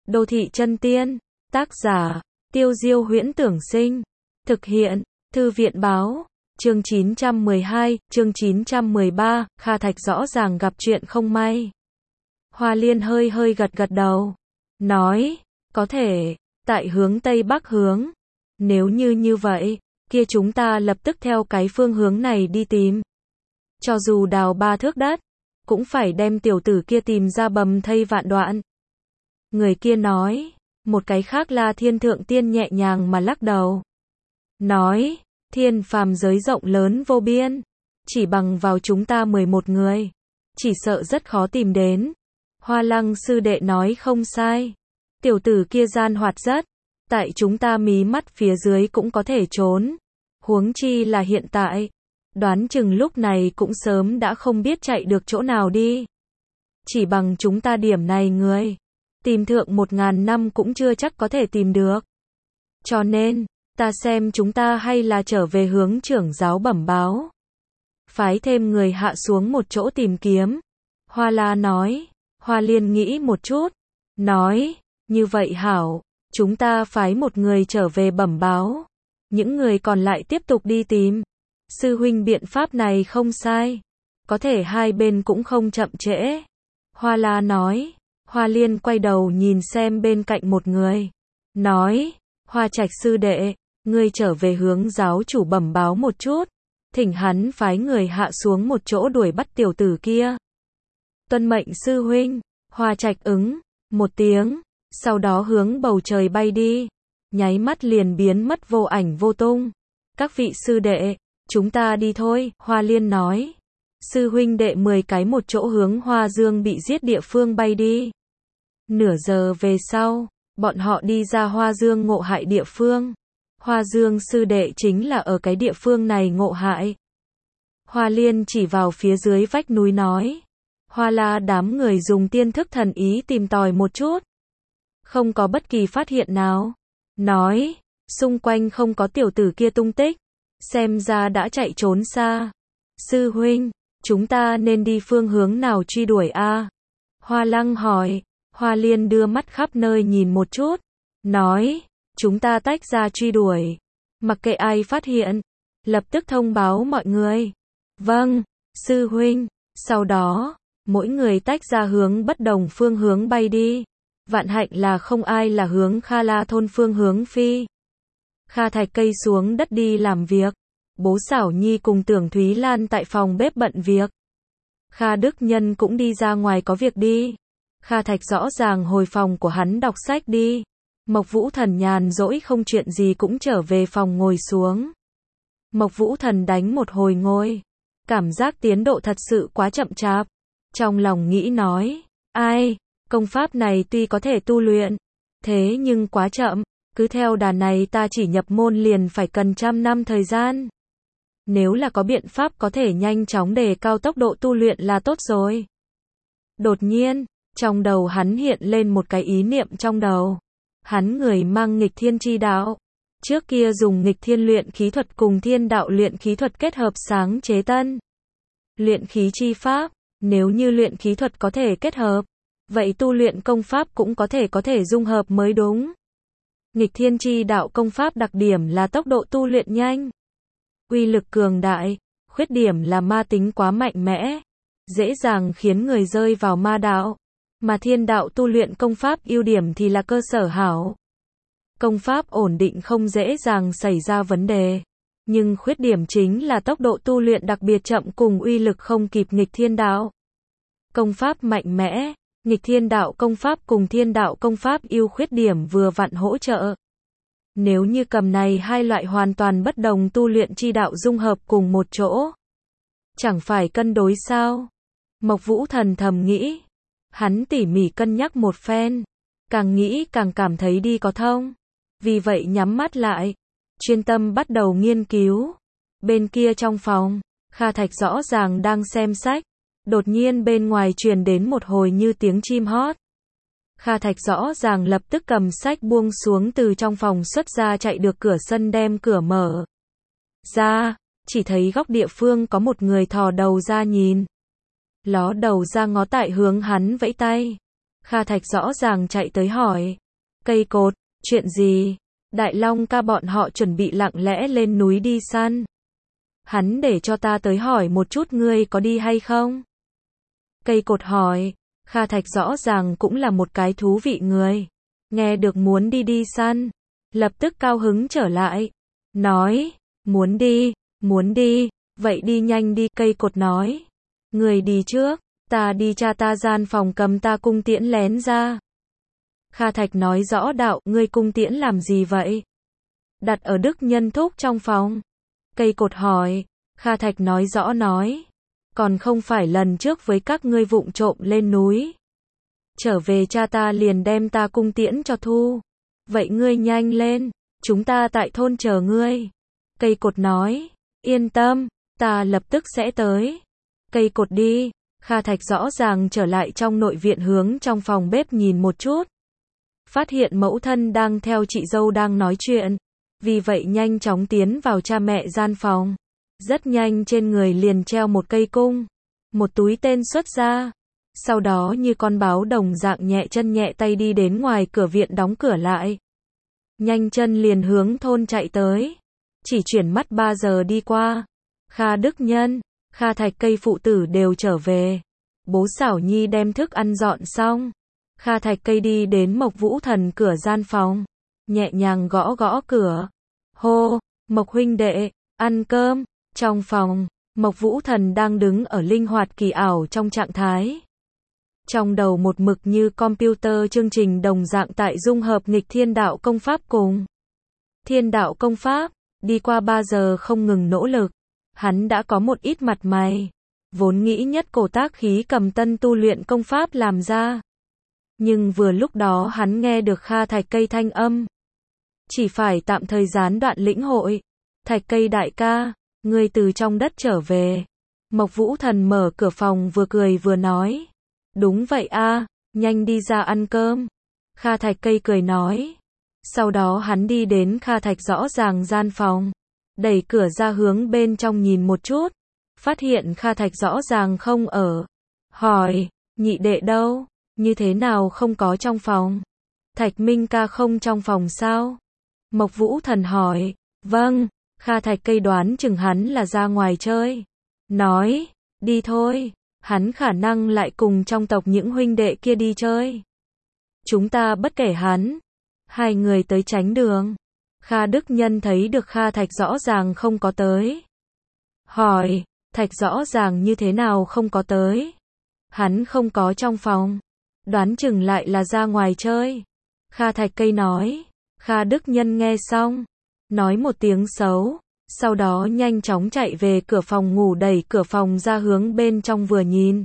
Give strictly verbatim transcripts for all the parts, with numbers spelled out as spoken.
Đô thị chân tiên, tác giả, Tiêu Diêu Huyễn Tưởng Sinh, thực hiện, Thư viện Báo, chương chín trăm mười hai, chương chín trăm mười ba, Kha Thạch rõ ràng gặp chuyện không may. Hoa Liên hơi hơi gật gật đầu, nói, có thể, tại hướng Tây Bắc hướng. Nếu như như vậy, kia chúng ta lập tức theo cái phương hướng này đi tìm. Cho dù đào ba thước đất, cũng phải đem tiểu tử kia tìm ra bầm thây vạn đoạn. Người kia nói, một cái khác là Thiên Thượng Tiên nhẹ nhàng mà lắc đầu. Nói, thiên phàm giới rộng lớn vô biên, chỉ bằng vào chúng ta mười một người, chỉ sợ rất khó tìm đến. Hoa Lăng sư đệ nói không sai, tiểu tử kia gian hoạt rất, tại chúng ta mí mắt phía dưới cũng có thể trốn, huống chi là hiện tại, đoán chừng lúc này cũng sớm đã không biết chạy được chỗ nào đi. Chỉ bằng chúng ta điểm này người, tìm thượng một ngàn năm cũng chưa chắc có thể tìm được. Cho nên, ta xem chúng ta hay là trở về hướng trưởng giáo bẩm báo. Phái thêm người hạ xuống một chỗ tìm kiếm. Hoa La nói, Hoa Liên nghĩ một chút, nói, như vậy hảo, chúng ta phái một người trở về bẩm báo. Những người còn lại tiếp tục đi tìm. Sư huynh biện pháp này không sai. Có thể hai bên cũng không chậm trễ. Hoa La nói. Hoa Liên quay đầu nhìn xem bên cạnh một người. Nói, Hoa Trạch sư đệ, ngươi trở về hướng giáo chủ bẩm báo một chút. Thỉnh hắn phái người hạ xuống một chỗ đuổi bắt tiểu tử kia. Tuân mệnh sư huynh. Hoa Trạch ứng, một tiếng, sau đó hướng bầu trời bay đi. Nháy mắt liền biến mất vô ảnh vô tung. Các vị sư đệ, chúng ta đi thôi, Hoa Liên nói. Sư huynh đệ mười cái một chỗ hướng Hoa Dương bị giết địa phương bay đi. Nửa giờ về sau, bọn họ đi ra Hoa Dương ngộ hại địa phương. Hoa Dương sư đệ chính là ở cái địa phương này ngộ hại. Hoa Liên chỉ vào phía dưới vách núi nói. Hoa La đám người dùng tiên thức thần ý tìm tòi một chút. Không có bất kỳ phát hiện nào. Nói, xung quanh không có tiểu tử kia tung tích. Xem ra đã chạy trốn xa. Sư huynh, chúng ta nên đi phương hướng nào truy đuổi a? Hoa Lăng hỏi. Hoa Liên đưa mắt khắp nơi nhìn một chút. Nói, chúng ta tách ra truy đuổi. Mặc kệ ai phát hiện, lập tức thông báo mọi người. Vâng, sư huynh. Sau đó, mỗi người tách ra hướng bất đồng phương hướng bay đi. Vạn hạnh là không ai là hướng Kha La thôn phương hướng phi. Kha Thạch cây xuống đất đi làm việc. Bố Xảo Nhi cùng Tưởng Thúy Lan tại phòng bếp bận việc. Kha Đức Nhân cũng đi ra ngoài có việc đi. Kha Thạch rõ ràng hồi phòng của hắn đọc sách đi. Mộc Vũ Thần nhàn rỗi không chuyện gì cũng trở về phòng ngồi xuống. Mộc Vũ Thần đánh một hồi ngồi. Cảm giác tiến độ thật sự quá chậm chạp. Trong lòng nghĩ nói, ai, công pháp này tuy có thể tu luyện, thế nhưng quá chậm, cứ theo đà này ta chỉ nhập môn liền phải cần trăm năm thời gian. Nếu là có biện pháp có thể nhanh chóng đề cao tốc độ tu luyện là tốt rồi. Đột nhiên, trong đầu hắn hiện lên một cái ý niệm trong đầu. Hắn người mang nghịch thiên chi đạo. Trước kia dùng nghịch thiên luyện khí thuật cùng thiên đạo luyện khí thuật kết hợp sáng chế tân luyện khí chi pháp. Nếu như luyện khí thuật có thể kết hợp, vậy tu luyện công pháp cũng có thể có thể dung hợp mới đúng. Nghịch thiên chi đạo công pháp đặc điểm là tốc độ tu luyện nhanh, uy lực cường đại, khuyết điểm là ma tính quá mạnh mẽ, dễ dàng khiến người rơi vào ma đạo. Mà thiên đạo tu luyện công pháp ưu điểm thì là cơ sở hảo. Công pháp ổn định không dễ dàng xảy ra vấn đề. Nhưng khuyết điểm chính là tốc độ tu luyện đặc biệt chậm cùng uy lực không kịp nghịch thiên đạo. Công pháp mạnh mẽ, nghịch thiên đạo công pháp cùng thiên đạo công pháp ưu khuyết điểm vừa vặn hỗ trợ. Nếu như cầm này hai loại hoàn toàn bất đồng tu luyện chi đạo dung hợp cùng một chỗ, chẳng phải cân đối sao? Mộc Vũ Thần thầm nghĩ. Hắn tỉ mỉ cân nhắc một phen, càng nghĩ càng cảm thấy đi có thông. Vì vậy nhắm mắt lại, chuyên tâm bắt đầu nghiên cứu. Bên kia trong phòng, Kha Thạch rõ ràng đang xem sách. Đột nhiên bên ngoài truyền đến một hồi như tiếng chim hót. Kha Thạch rõ ràng lập tức cầm sách buông xuống từ trong phòng xuất ra chạy được cửa sân đem cửa mở ra, chỉ thấy góc địa phương có một người thò đầu ra nhìn. Ló đầu ra ngó tại hướng hắn vẫy tay. Kha Thạch rõ ràng chạy tới hỏi. Cây cột, chuyện gì? Đại Long ca bọn họ chuẩn bị lặng lẽ lên núi đi săn. Hắn để cho ta tới hỏi một chút ngươi có đi hay không? Cây cột hỏi. Kha Thạch rõ ràng cũng là một cái thú vị người. Nghe được muốn đi đi săn. Lập tức cao hứng trở lại. Nói, muốn đi, muốn đi, vậy đi nhanh đi. Cây cột nói. Người đi trước, ta đi cha ta gian phòng cầm ta cung tiễn lén ra. Kha Thạch nói rõ đạo, ngươi cung tiễn làm gì vậy? Đặt ở Đức Nhân Thúc trong phòng. Cây cột hỏi. Kha Thạch nói rõ nói. Còn không phải lần trước với các ngươi vụng trộm lên núi. Trở về cha ta liền đem ta cung tiễn cho thu. Vậy ngươi nhanh lên, chúng ta tại thôn chờ ngươi. Cây cột nói. Yên tâm, ta lập tức sẽ tới. Cây cột đi. Kha Thạch rõ ràng trở lại trong nội viện hướng trong phòng bếp nhìn một chút. Phát hiện mẫu thân đang theo chị dâu đang nói chuyện. Vì vậy nhanh chóng tiến vào cha mẹ gian phòng. Rất nhanh trên người liền treo một cây cung. Một túi tên xuất ra. Sau đó như con báo đồng dạng nhẹ chân nhẹ tay đi đến ngoài cửa viện đóng cửa lại. Nhanh chân liền hướng thôn chạy tới. Chỉ chuyển mắt ba giờ đi qua. Kha Đức Nhân, Kha Thạch cây phụ tử đều trở về. Bố Xảo Nhi đem thức ăn dọn xong. Kha Thạch cây đi đến Mộc Vũ Thần cửa gian phòng. Nhẹ nhàng gõ gõ cửa. Hô, Mộc huynh đệ, ăn cơm. Trong phòng, Mộc Vũ Thần đang đứng ở linh hoạt kỳ ảo trong trạng thái. Trong đầu một mực như computer chương trình đồng dạng tại dung hợp nghịch thiên đạo công pháp cùng thiên đạo công pháp, đi qua ba giờ không ngừng nỗ lực. Hắn đã có một ít mặt mày. Vốn nghĩ nhất cổ tác khí cầm tân tu luyện công pháp làm ra. Nhưng vừa lúc đó hắn nghe được Kha Thạch cây thanh âm. Chỉ phải tạm thời gián đoạn lĩnh hội. Thạch cây đại ca, ngươi từ trong đất trở về. Mộc Vũ Thần mở cửa phòng vừa cười vừa nói. Đúng vậy a, nhanh đi ra ăn cơm. Kha Thạch cây cười nói. Sau đó hắn đi đến Kha Thạch rõ ràng gian phòng. Đẩy cửa ra hướng bên trong nhìn một chút. Phát hiện Kha Thạch rõ ràng không ở. Hỏi, nhị đệ đâu? Như thế nào không có trong phòng? Thạch Minh ca không trong phòng sao? Mộc Vũ Thần hỏi. Vâng. Kha Thạch cây đoán chừng hắn là ra ngoài chơi. Nói, đi thôi. Hắn khả năng lại cùng trong tộc những huynh đệ kia đi chơi. Chúng ta bất kể hắn. Hai người tới tránh đường. Kha Đức Nhân thấy được Kha Thạch rõ ràng không có tới. Hỏi, Thạch rõ ràng như thế nào không có tới? Hắn không có trong phòng. Đoán chừng lại là ra ngoài chơi. Kha Thạch cây nói. Kha Đức Nhân nghe xong. Nói một tiếng xấu. Sau đó nhanh chóng chạy về cửa phòng ngủ đẩy cửa phòng ra hướng bên trong vừa nhìn.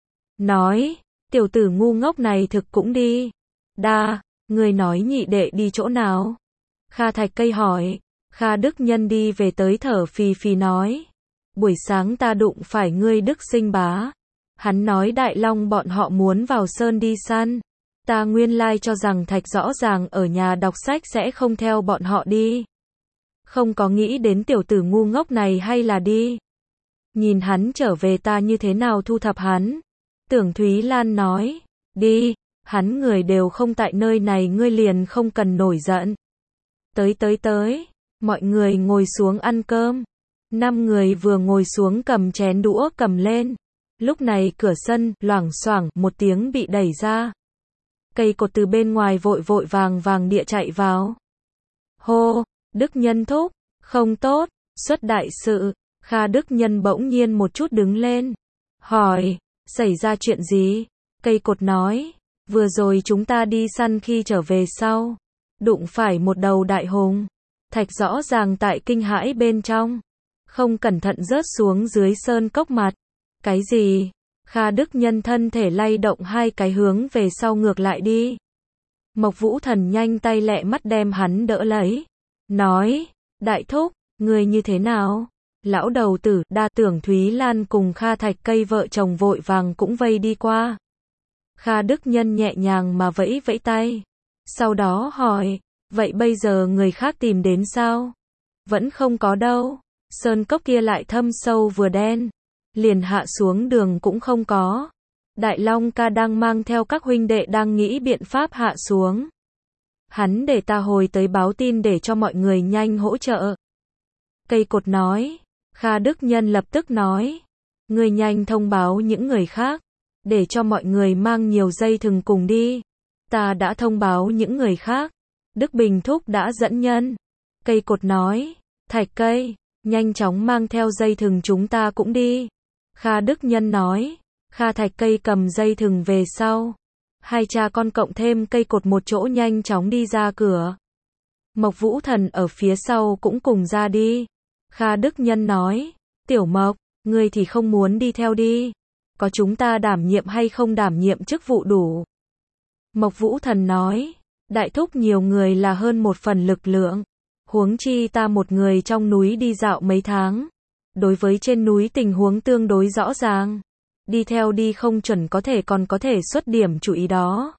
Nói, tiểu tử ngu ngốc này thực cũng đi. Đa, người nói nhị đệ đi chỗ nào? Kha Thạch cây hỏi. Kha Đức Nhân đi về tới thở phì phì nói. Buổi sáng ta đụng phải ngươi Đức Sinh bá. Hắn nói Đại Long bọn họ muốn vào sơn đi săn. Ta nguyên lai cho rằng Thạch rõ ràng ở nhà đọc sách sẽ không theo bọn họ đi. Không có nghĩ đến tiểu tử ngu ngốc này hay là đi. Nhìn hắn trở về ta như thế nào thu thập hắn. Tưởng Thúy Lan nói. Đi, hắn người đều không tại nơi này ngươi liền không cần nổi giận. Tới tới tới, mọi người ngồi xuống ăn cơm. Năm người vừa ngồi xuống cầm chén đũa cầm lên. Lúc này cửa sân, loảng xoảng, một tiếng bị đẩy ra. Cây cột từ bên ngoài vội vội vàng vàng địa chạy vào. Hô, Đức Nhân thúc, không tốt, xuất đại sự. Kha Đức Nhân bỗng nhiên một chút đứng lên. Hỏi, xảy ra chuyện gì? Cây cột nói, vừa rồi chúng ta đi săn khi trở về sau. Đụng phải một đầu đại hùng. Thạch rõ ràng tại kinh hãi bên trong. Không cẩn thận rớt xuống dưới sơn cốc mặt. Cái gì? Kha Đức Nhân thân thể lay động hai cái hướng về sau ngược lại đi. Mộc Vũ Thần nhanh tay lẹ mắt đem hắn đỡ lấy. Nói, đại thúc, người như thế nào? Lão đầu tử, Đa Tưởng Thúy Lan cùng Kha Thạch cây vợ chồng vội vàng cũng vây đi qua. Kha Đức Nhân nhẹ nhàng mà vẫy vẫy tay. Sau đó hỏi, vậy bây giờ người khác tìm đến sao? Vẫn không có đâu. Sơn cốc kia lại thâm sâu vừa đen. Liền hạ xuống đường cũng không có. Đại Long ca đang mang theo các huynh đệ đang nghĩ biện pháp hạ xuống. Hắn để ta hồi tới báo tin để cho mọi người nhanh hỗ trợ. Cây cột nói. Kha Đức Nhân lập tức nói. Ngươi nhanh thông báo những người khác, để cho mọi người mang nhiều dây thừng cùng đi. Ta đã thông báo những người khác. Đức Bình Thúc đã dẫn nhân. Cây cột nói. Thạch Cây, nhanh chóng mang theo dây thừng chúng ta cũng đi. Kha Đức Nhân nói. Kha Thạch Cây cầm dây thừng về sau. Hai cha con cộng thêm cây cột một chỗ nhanh chóng đi ra cửa. Mộc Vũ Thần ở phía sau cũng cùng ra đi. Kha Đức Nhân nói. Tiểu Mộc, ngươi thì không muốn đi theo đi. Có chúng ta đảm nhiệm hay không đảm nhiệm chức vụ đủ. Mộc Vũ Thần nói. Đại thúc nhiều người là hơn một phần lực lượng. Huống chi ta một người trong núi đi dạo mấy tháng. Đối với trên núi tình huống tương đối rõ ràng. Đi theo đi không chuẩn có thể còn có thể xuất điểm chú ý đó.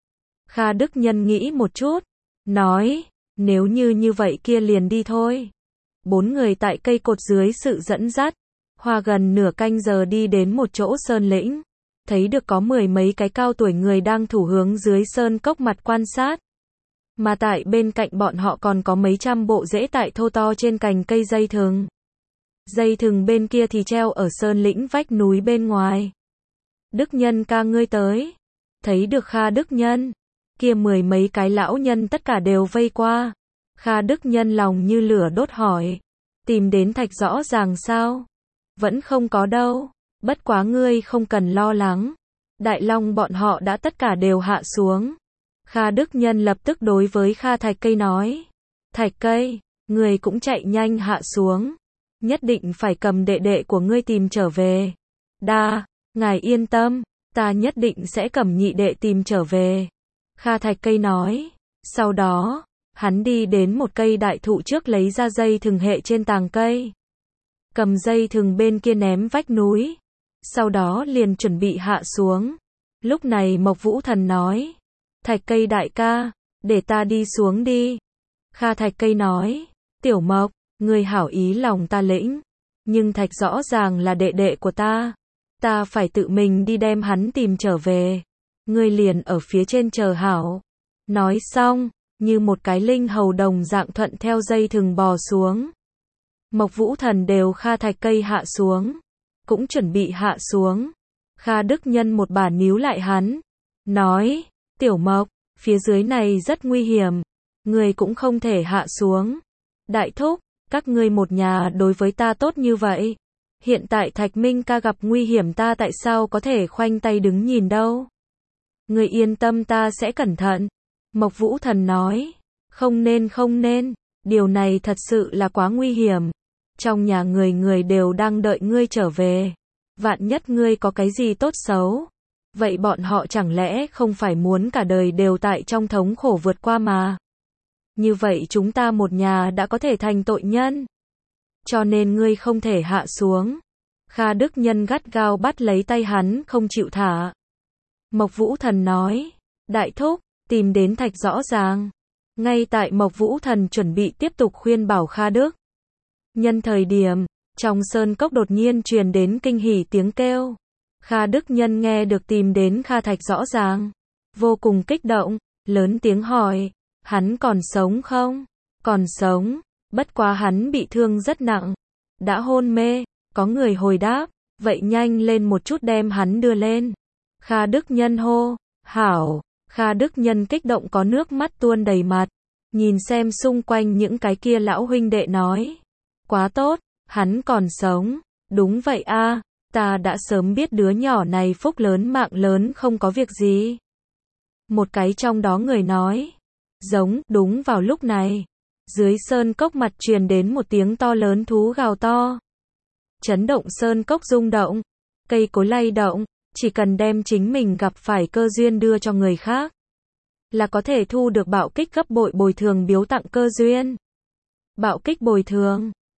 Kha Đức Nhân nghĩ một chút. Nói. Nếu như như vậy kia liền đi thôi. Bốn người tại cây cột dưới sự dẫn dắt. Hoa gần nửa canh giờ đi đến một chỗ sơn lĩnh. Thấy được có mười mấy cái cao tuổi người đang thủ hướng dưới sơn cốc mặt quan sát. Mà tại bên cạnh bọn họ còn có mấy trăm bộ rễ tại thô to trên cành cây dây thừng. Dây thừng bên kia thì treo ở sơn lĩnh vách núi bên ngoài. Đức Nhân ca ngươi tới. Thấy được Kha Đức Nhân. Kia mười mấy cái lão nhân tất cả đều vây qua. Kha Đức Nhân lòng như lửa đốt hỏi. Tìm đến Thạch rõ ràng sao? Vẫn không có đâu. Bất quá ngươi không cần lo lắng. Đại Long bọn họ đã tất cả đều hạ xuống. Kha Đức Nhân lập tức đối với Kha Thạch Cây nói. Thạch Cây, ngươi cũng chạy nhanh hạ xuống. Nhất định phải cầm đệ đệ của ngươi tìm trở về. Đa, ngài yên tâm, ta nhất định sẽ cầm nhị đệ tìm trở về. Kha Thạch Cây nói. Sau đó, hắn đi đến một cây đại thụ trước lấy ra dây thừng hệ trên tàng cây. Cầm dây thừng bên kia ném vách núi. Sau đó liền chuẩn bị hạ xuống. Lúc này Mộc Vũ Thần nói. Thạch Cây đại ca, để ta đi xuống đi. Kha Thạch Cây nói. Tiểu Mộc, ngươi hảo ý lòng ta lĩnh. Nhưng Thạch rõ ràng là đệ đệ của ta. Ta phải tự mình đi đem hắn tìm trở về. Ngươi liền ở phía trên chờ hảo. Nói xong, như một cái linh hầu đồng dạng thuận theo dây thừng bò xuống. Mộc Vũ Thần đều Kha Thạch Cây hạ xuống. Cũng chuẩn bị hạ xuống. Kha Đức Nhân một bà níu lại hắn. Nói. Tiểu Mộc, phía dưới này rất nguy hiểm. Ngươi cũng không thể hạ xuống. Đại thúc, các ngươi một nhà đối với ta tốt như vậy. Hiện tại Thạch Minh ca gặp nguy hiểm ta tại sao có thể khoanh tay đứng nhìn đâu. Ngươi yên tâm ta sẽ cẩn thận. Mộc Vũ Thần nói. Không nên không nên. Điều này thật sự là quá nguy hiểm. Trong nhà người người đều đang đợi ngươi trở về. Vạn nhất ngươi có cái gì tốt xấu. Vậy bọn họ chẳng lẽ không phải muốn cả đời đều tại trong thống khổ vượt qua mà. Như vậy chúng ta một nhà đã có thể thành tội nhân. Cho nên ngươi không thể hạ xuống. Kha Đức Nhân gắt gao bắt lấy tay hắn không chịu thả. Mộc Vũ Thần nói. Đại thúc, tìm đến Thạch rõ ràng. Ngay tại Mộc Vũ Thần chuẩn bị tiếp tục khuyên bảo Kha Đức Nhân thời điểm, trong sơn cốc đột nhiên truyền đến kinh hỉ tiếng kêu. Kha Đức Nhân nghe được tìm đến Kha Thạch rõ ràng. Vô cùng kích động, lớn tiếng hỏi. Hắn còn sống không? Còn sống, bất quá hắn bị thương rất nặng. Đã hôn mê, có người hồi đáp. Vậy nhanh lên một chút đem hắn đưa lên. Kha Đức Nhân hô. Hảo, Kha Đức Nhân kích động có nước mắt tuôn đầy mặt. Nhìn xem xung quanh những cái kia lão huynh đệ nói. Quá tốt, hắn còn sống. Đúng vậy a, ta đã sớm biết đứa nhỏ này phúc lớn mạng lớn không có việc gì. Một cái trong đó người nói. Giống, đúng vào lúc này. Dưới sơn cốc mặt truyền đến một tiếng to lớn thú gào to. Chấn động sơn cốc rung động. Cây cối lay động. Chỉ cần đem chính mình gặp phải cơ duyên đưa cho người khác. Là có thể thu được bạo kích gấp bội bồi thường biếu tặng cơ duyên. Bạo kích bồi thường.